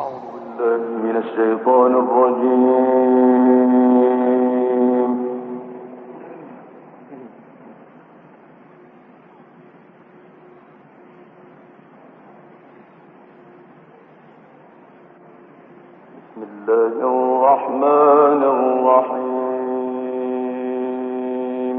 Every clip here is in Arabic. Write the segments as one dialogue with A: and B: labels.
A: من الشيطان الرجيم. بسم الله الرحمن الرحيم.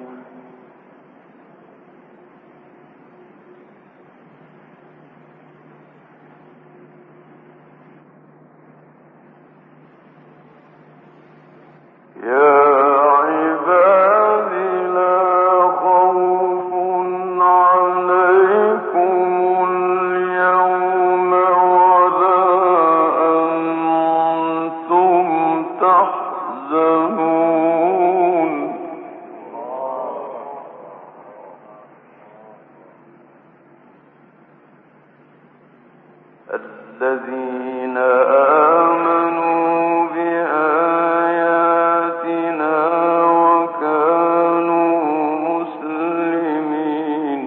A: يا عبادي لا خوف عليكم اليوم ولا أنتم تحزنون. الذين آمنوا بآياتنا وكانوا مسلمين.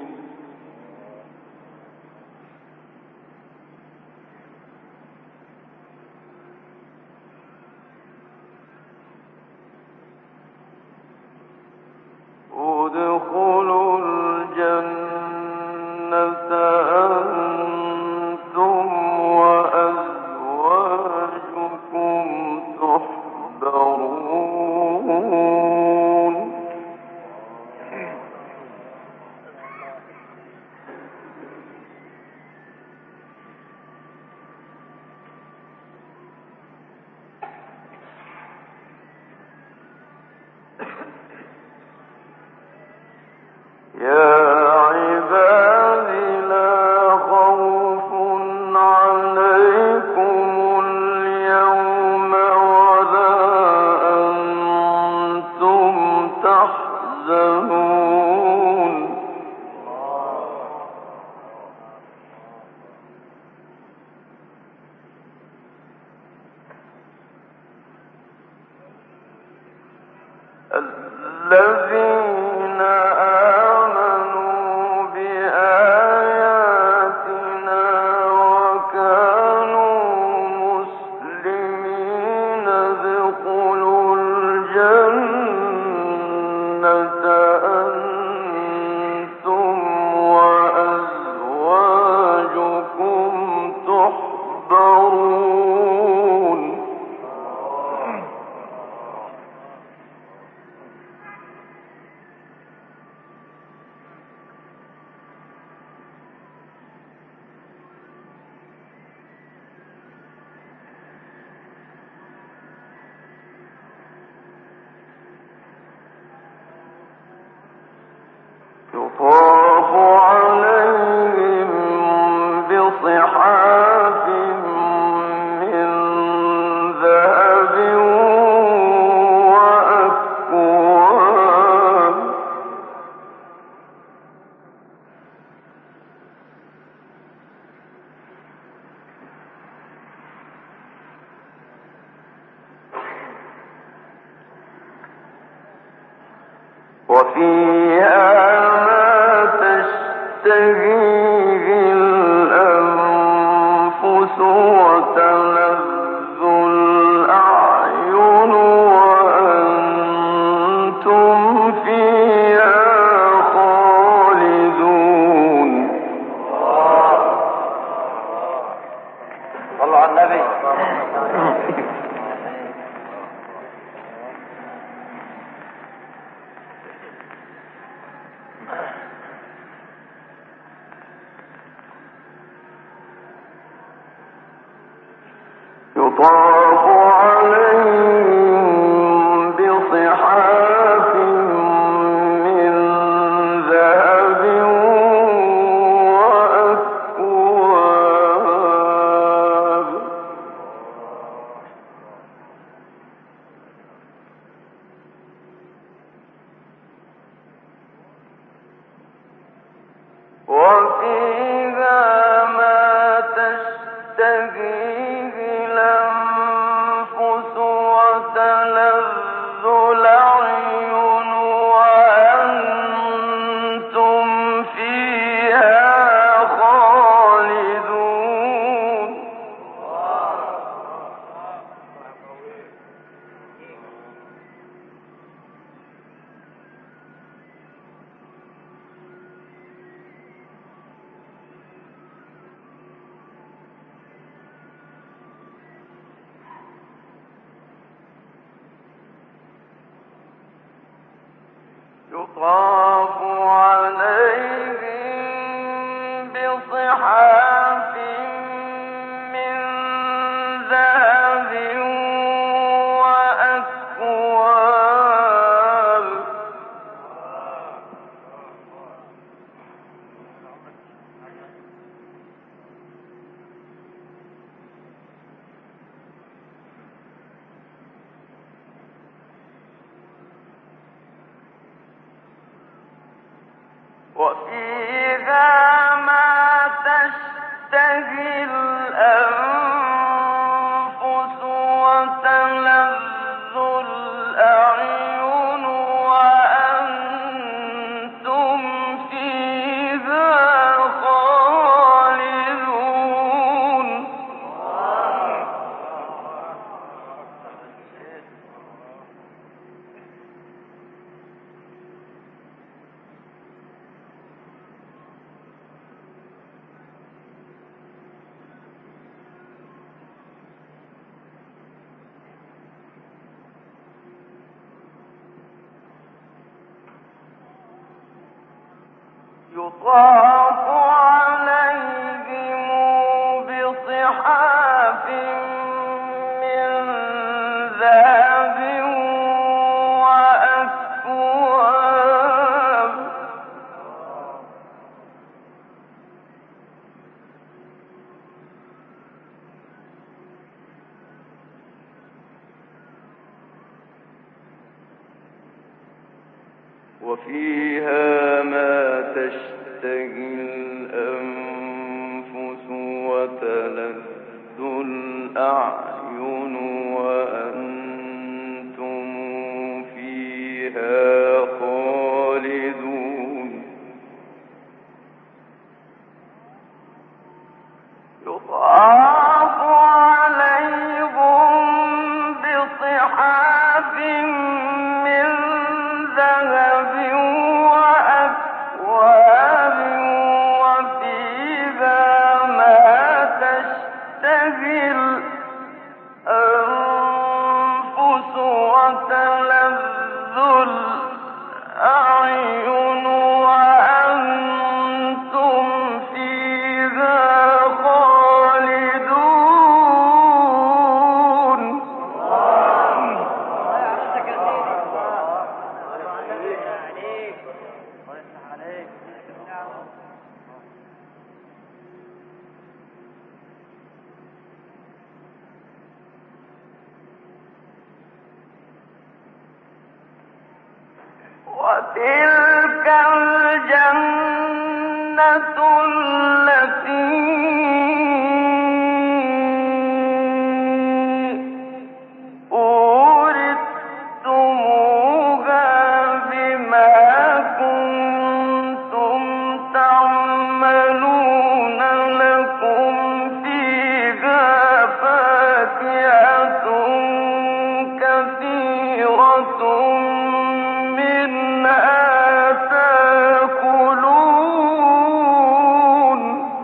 A: ادخلوا الجنة أنتم وأزواجكم تحبرون. يا عبادي لا خوف عليكم اليوم ولا أنتم تحزنون. الذين آمنوا بآياتنا وكانوا مسلمين ادخلوا الجنة أنتم وأزواجكم تحبرون. يطاف عليهم بصحاف من ذهب وأكواب. وفيها تشتهيه الأنفس وتلذ الأعين وأنتم فيها خالدون. صلوا على النبي. يطاف عليهم بصحاف من ذهب وأكواب. وفيها ما تشتهيه الأنفس وتلذ الأعين وأنتم فيها خالدون. ذهب وأكواب. وفيها ما تشتهي الأنفس وتلذ الأعين وأنتم فيها خالدون. يطاف عليهم بصحاف من ذهب وأكواب. وفيها ما تشتهي الأنفس وتلذ الأعين وأنتم فيها خالدون. يطاف عليهم بصحاف من ذهب وأكواب وفيها ما تشتهي الأنفس وتلذ الأعين وأنتم فيها خالدون. وتلك الجنة التي أورثتموها بما كنتم تعملون. لكم فيها فاكهة كثيرة منها تأكلون.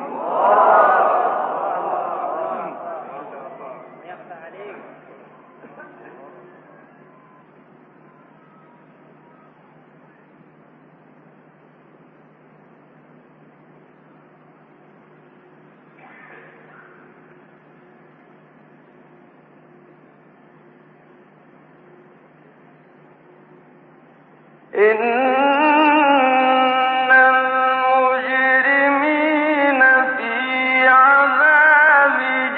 A: إن المجرمين في عذاب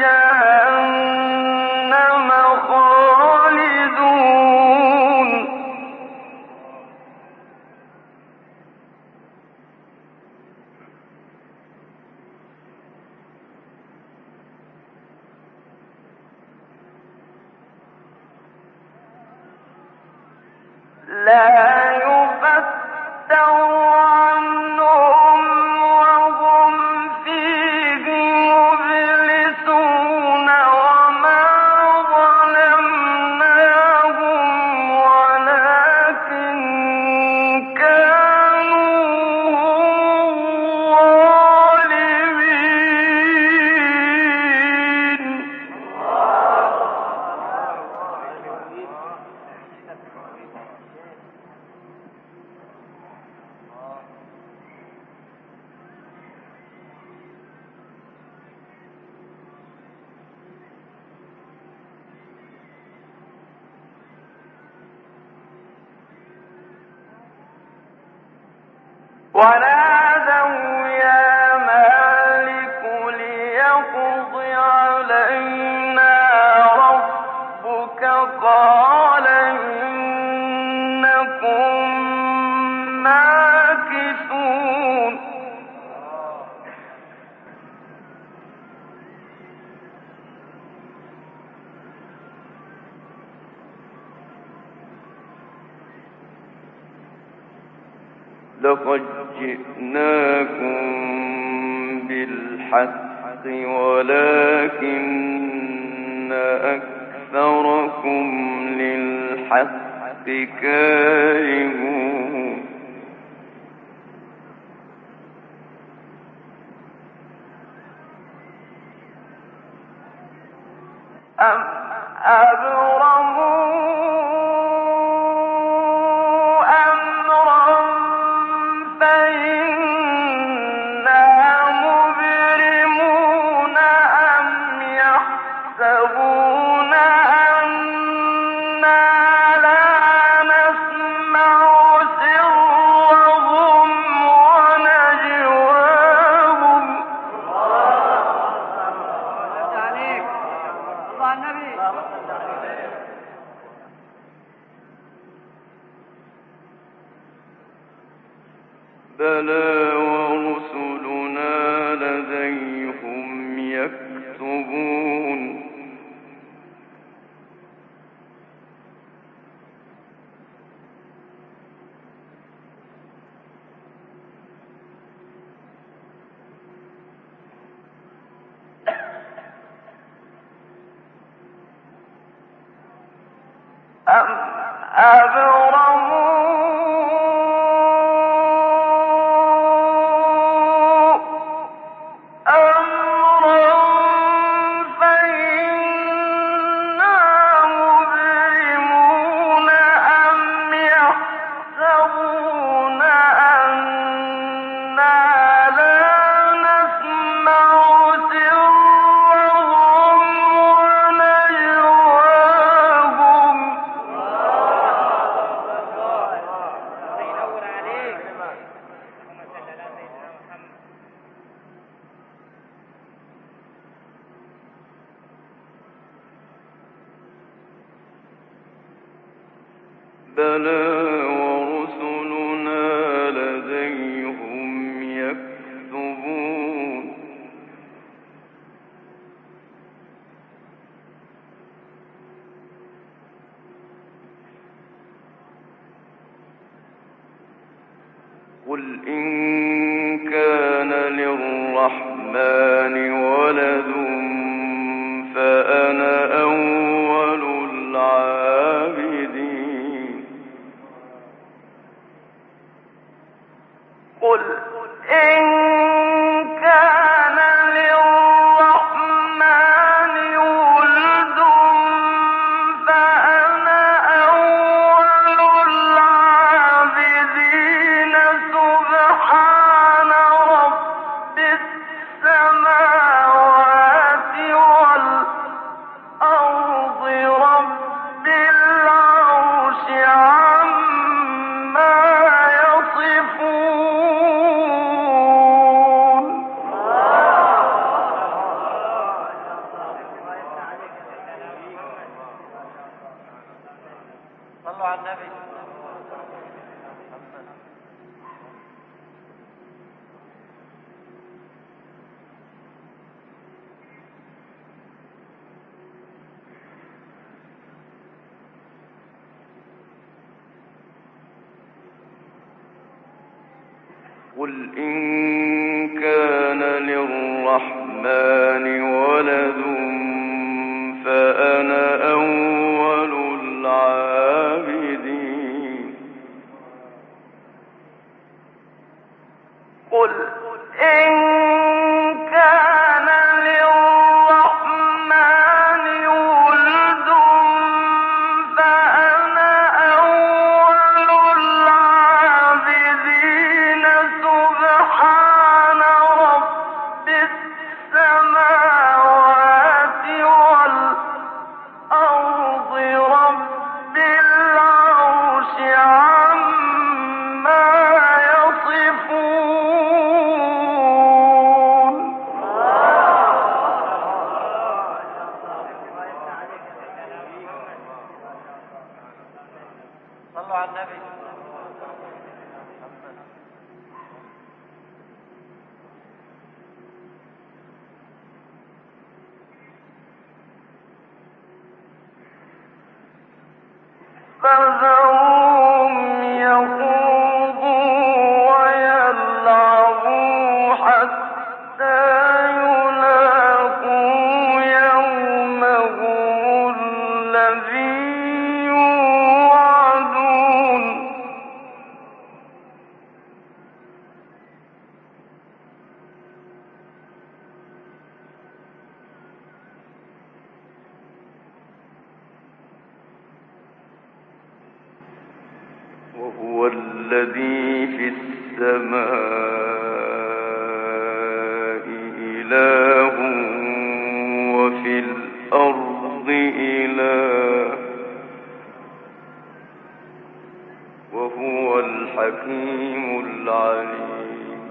A: جهنم خالدون. لا يفتر عنهم وهم فيه مبلسون. وما ظلمناهم ولكن كانوا هم الظالمين. ونادوا يا مالك ليقض علينا ربك قال إنكم ماكثون لقد جئناكم بالحق ولكن أكثركم للحق كارهون أم أبرموا بلى ورسلنا لديهم يكتبون أم أبرموا بلى ورسلنا لديهم يكتبون قل إن كان للرحمن ولد فأنا أول العابدين قل إن كان للرحمن ولد فأنا أول العابدين سبحان رب السماوات والأرض رب العرش عما يصفون صلوا على النبي قل إن كان للرحمن ولد فأنا أول العابدين قل إن كان للرحمن ولد فأنا أول العابدين سبحان رب السماوات فذرهم يخوضوا ويلعبوا حتى يلاقوا يومهم الذي يوعدون وهو الذي في السماء إله وفي الأرض إله وهو الحكيم العليم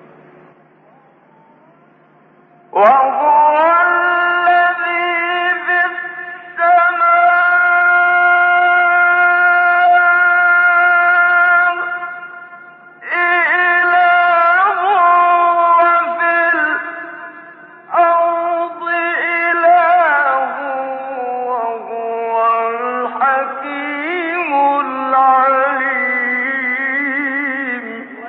A: وهو الذي في السماء إله وفي الأرض إله وهو الحكيم العليم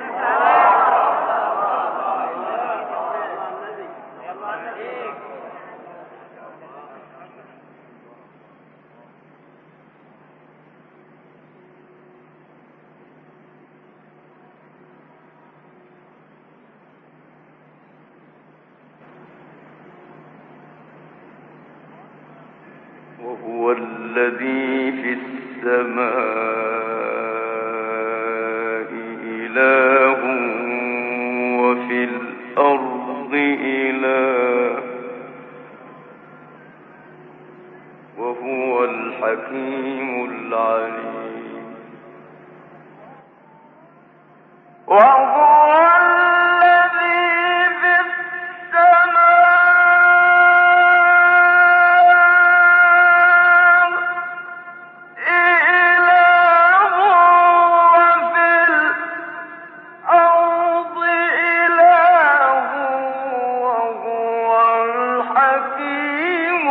A: وهو الذي في السماء إله وفي الأرض إله وهو الحكيم العليم وهو الذي في السماء إله وفي الأرض إله وهو الحكيم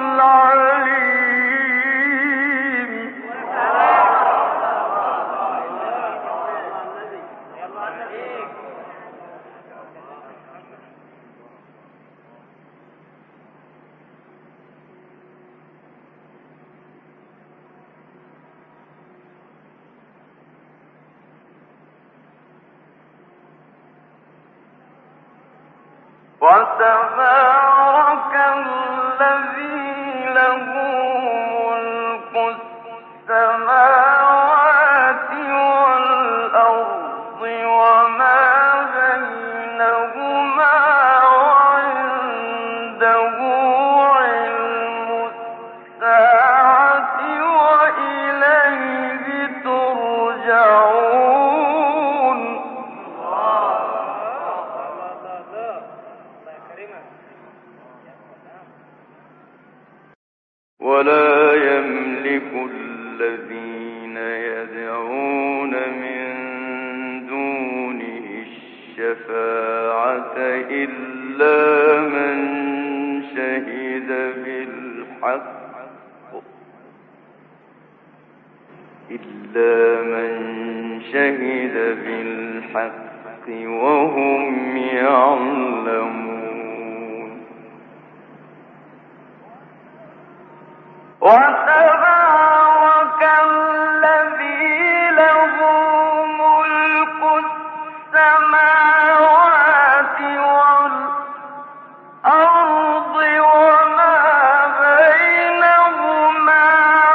A: العليم وتبارك الذي له ملك السماوات والأرض وما بينهما وعنده علم الساعة وإليه ترجعون ولا يملك الذين يدعون من دونه الشفاعة إلا من شهد بالحق وهم يعلمون وتبارك الذي له ملك السماوات والأرض وما بينهما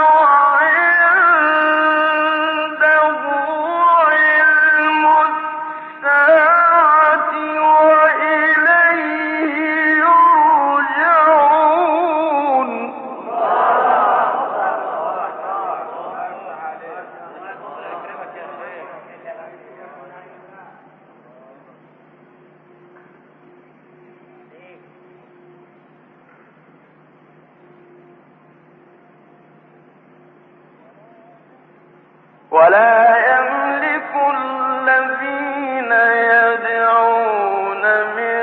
A: وعنده علم الساعة وإليه يرجعون ولا يملك الذين يدعون من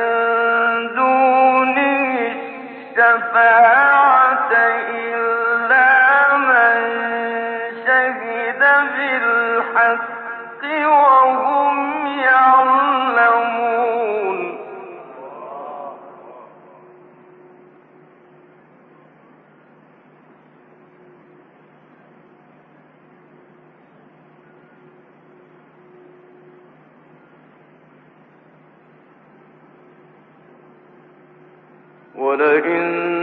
A: دونه الشفاعة إلا من شهد بالحق وهم يعلمون. ولئن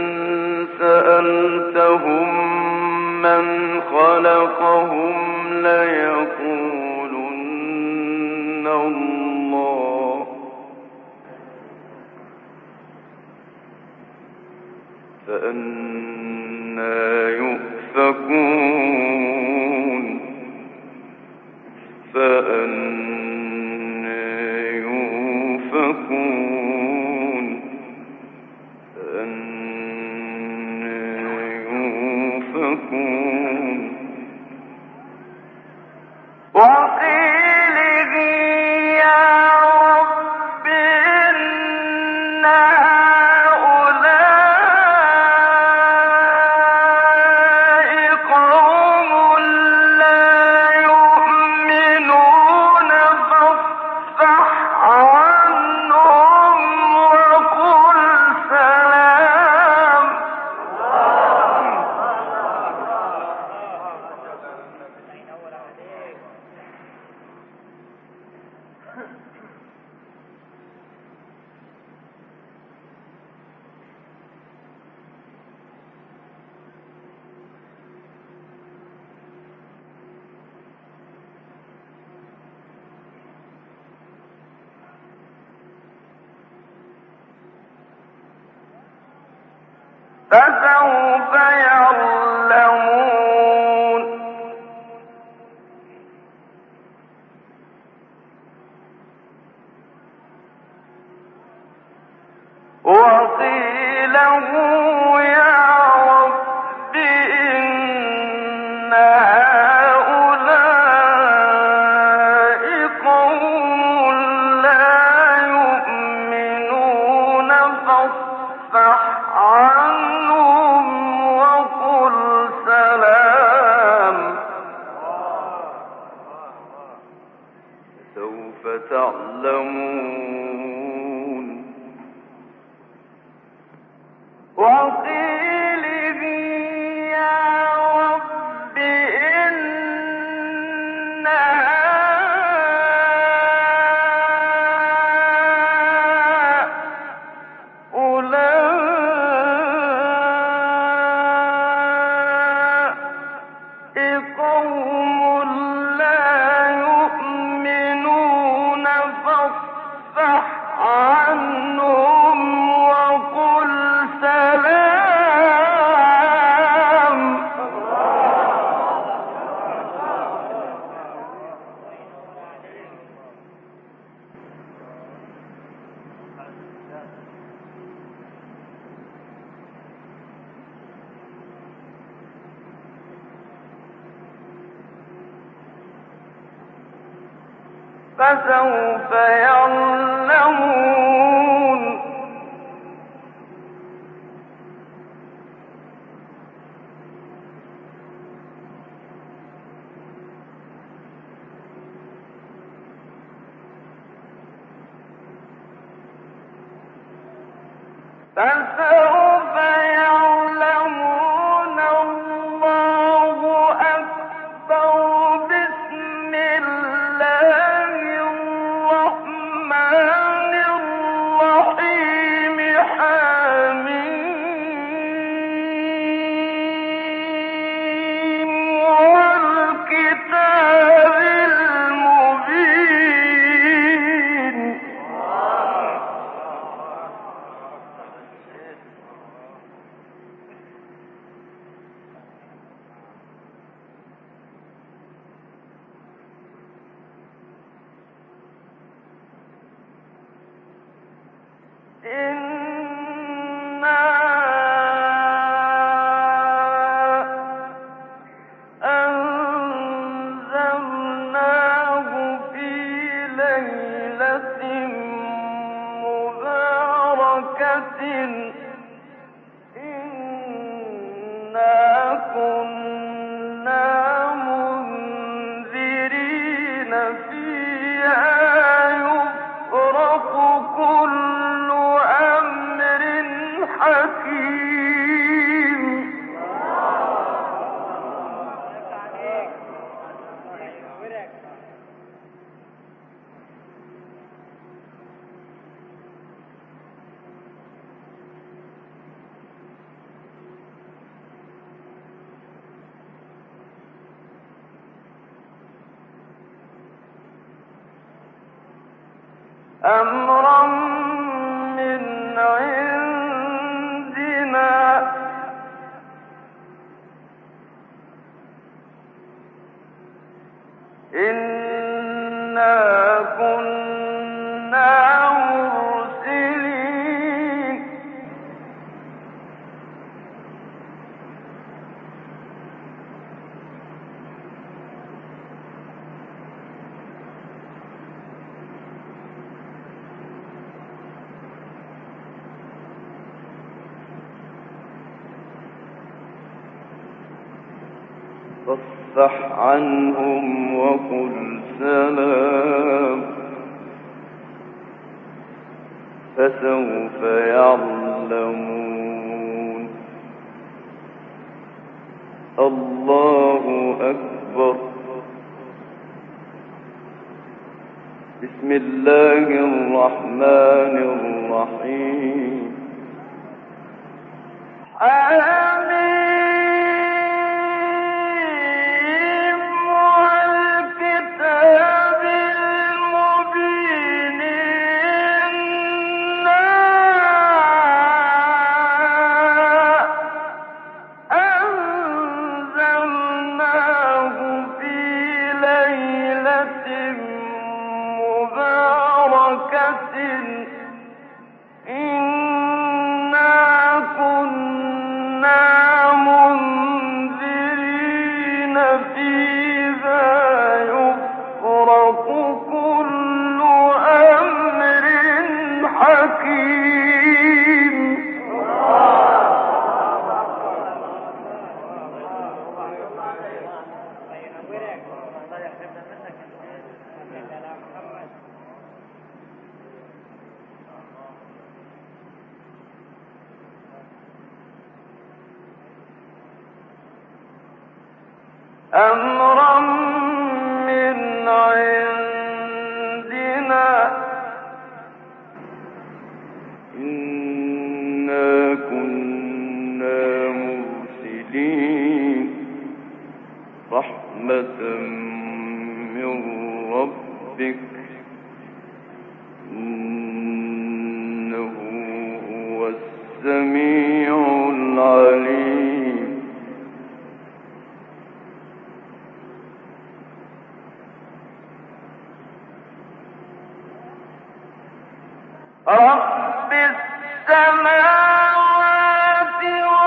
A: سألتهم من خلقهم ليقولن الله فأنى يؤفكون فأنى يؤفكون وقيله يا رب إن هؤلاء قوم لا يؤمنون فاصفح عنهم وقل سلام. فسوف يعلمون. وقيله يا رب إن هؤلاء قوم لا يؤمنون فاصفح عنهم وقل سلام. سوف تعلمون. وقيله يا رب إن هؤلاء قوم لا يؤمنون فاصفح عنهم وقل سلام. فسوف يعلمون. فسوف يعلمون. الله أكبر. بسم الله الرحمن الرحيم. حميم والكتاب المبين. أمرا من عندنا إنا كنا مرسلين فاصفح عنهم وقل سلام فسوف يعلمون. الله أكبر. بسم الله الرحمن الرحيم. أمرا من عندنا إنا كنا مرسلين رحمة من ربك إنه هو السميع العليم. رب السماوات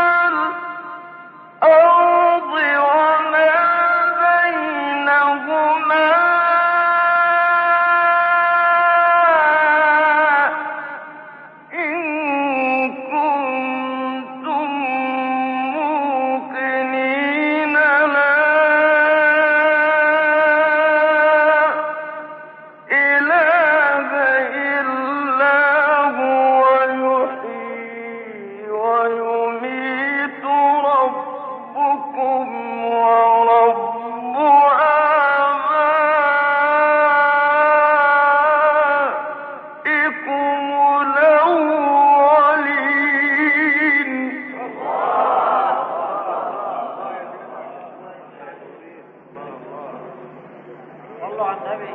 A: والأرض وما بينهما إن كنتم موقنين لا إله إلا هو يحيي ويميت ربكم ورب آبائكم الأولين. صلوا على النبي.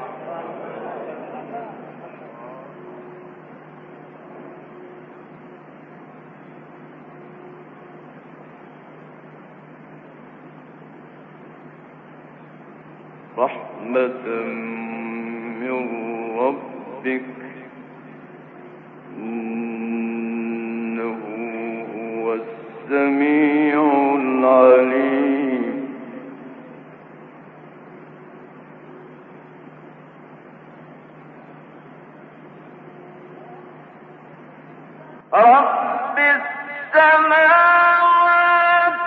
A: رحمة من ربك إنه هو السميع العليم. رب السماوات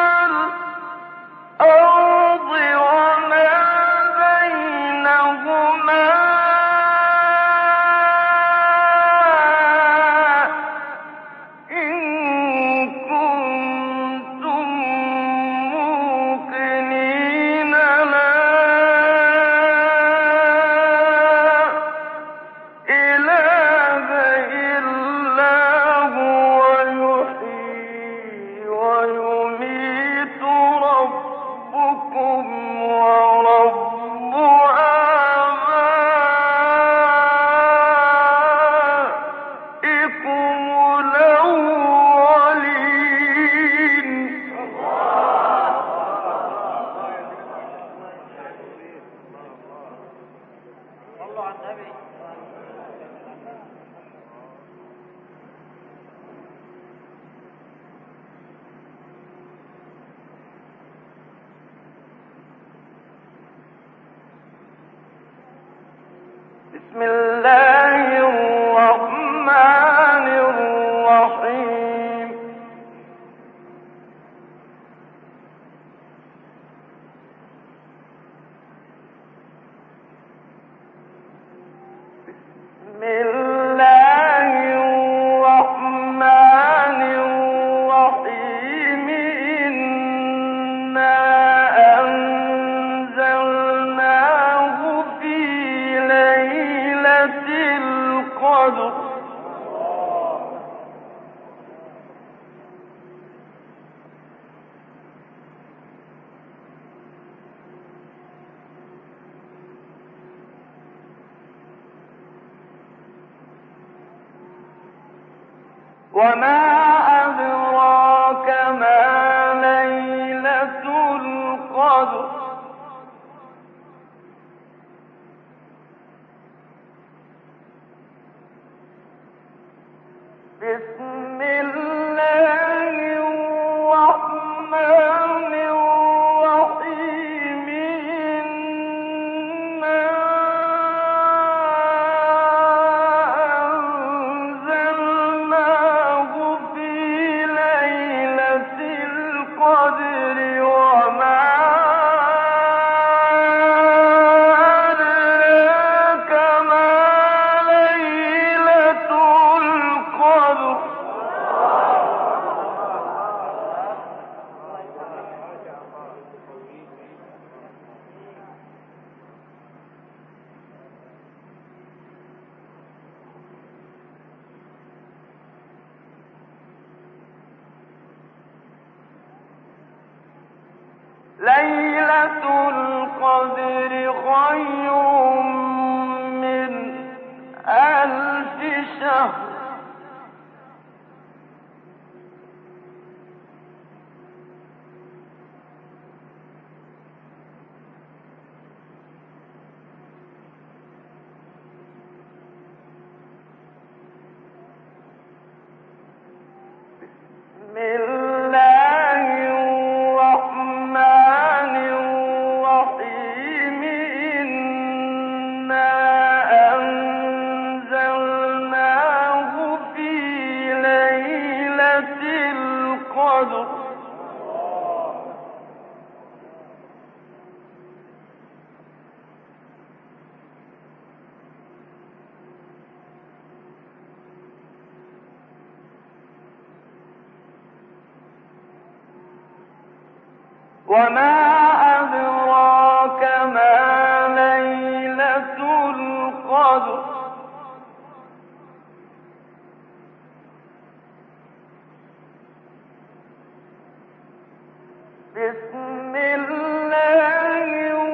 A: والأرض وما بينهما وما أدراك ما ليلة القدر بسم الله الرحمن الرحيم إنا أنزلناه في ليلة القدر وما أدراك ما ليلة القدر ليلة القدر خير من 1000 شهر بسم الله الرحمن الرحيم إنا أنزلناه في ليلة القدر وما أدراك ما ليلة القدر بسم الله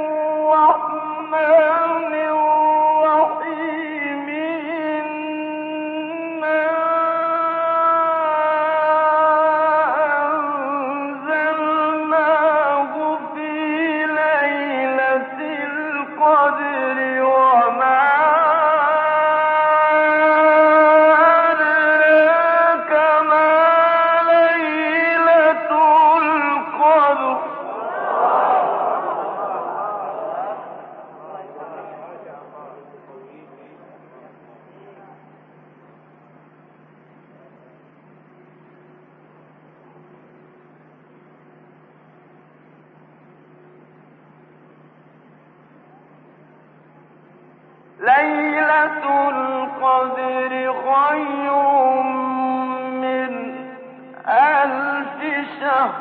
A: الرحمن الرحيم إنا أنزلناه في ليلة القدر وما أدراك ما ليلة القدر ليلة القدر خير من 1000 شهر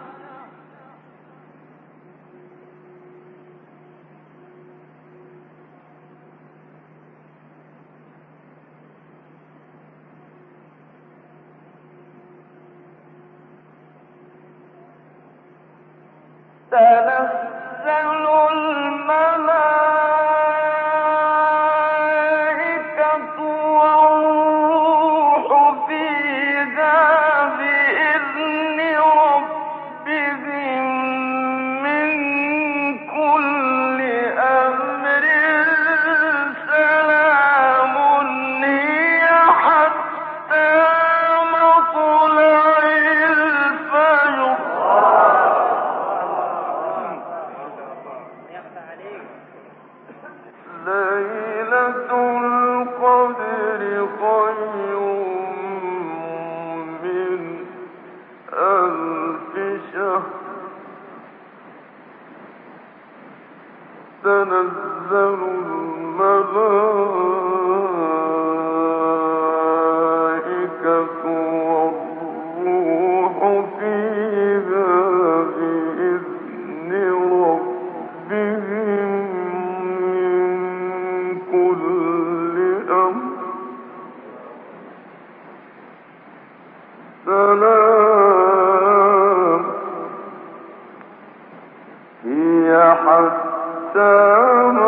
A: تنزل الملائكة والروح فيها بإذن ربهم من كل أمر سلام هي حتى مطلع الفجر تنزل الملائكة والروح فيها بإذن ربهم من كل أمر سلام هي حتى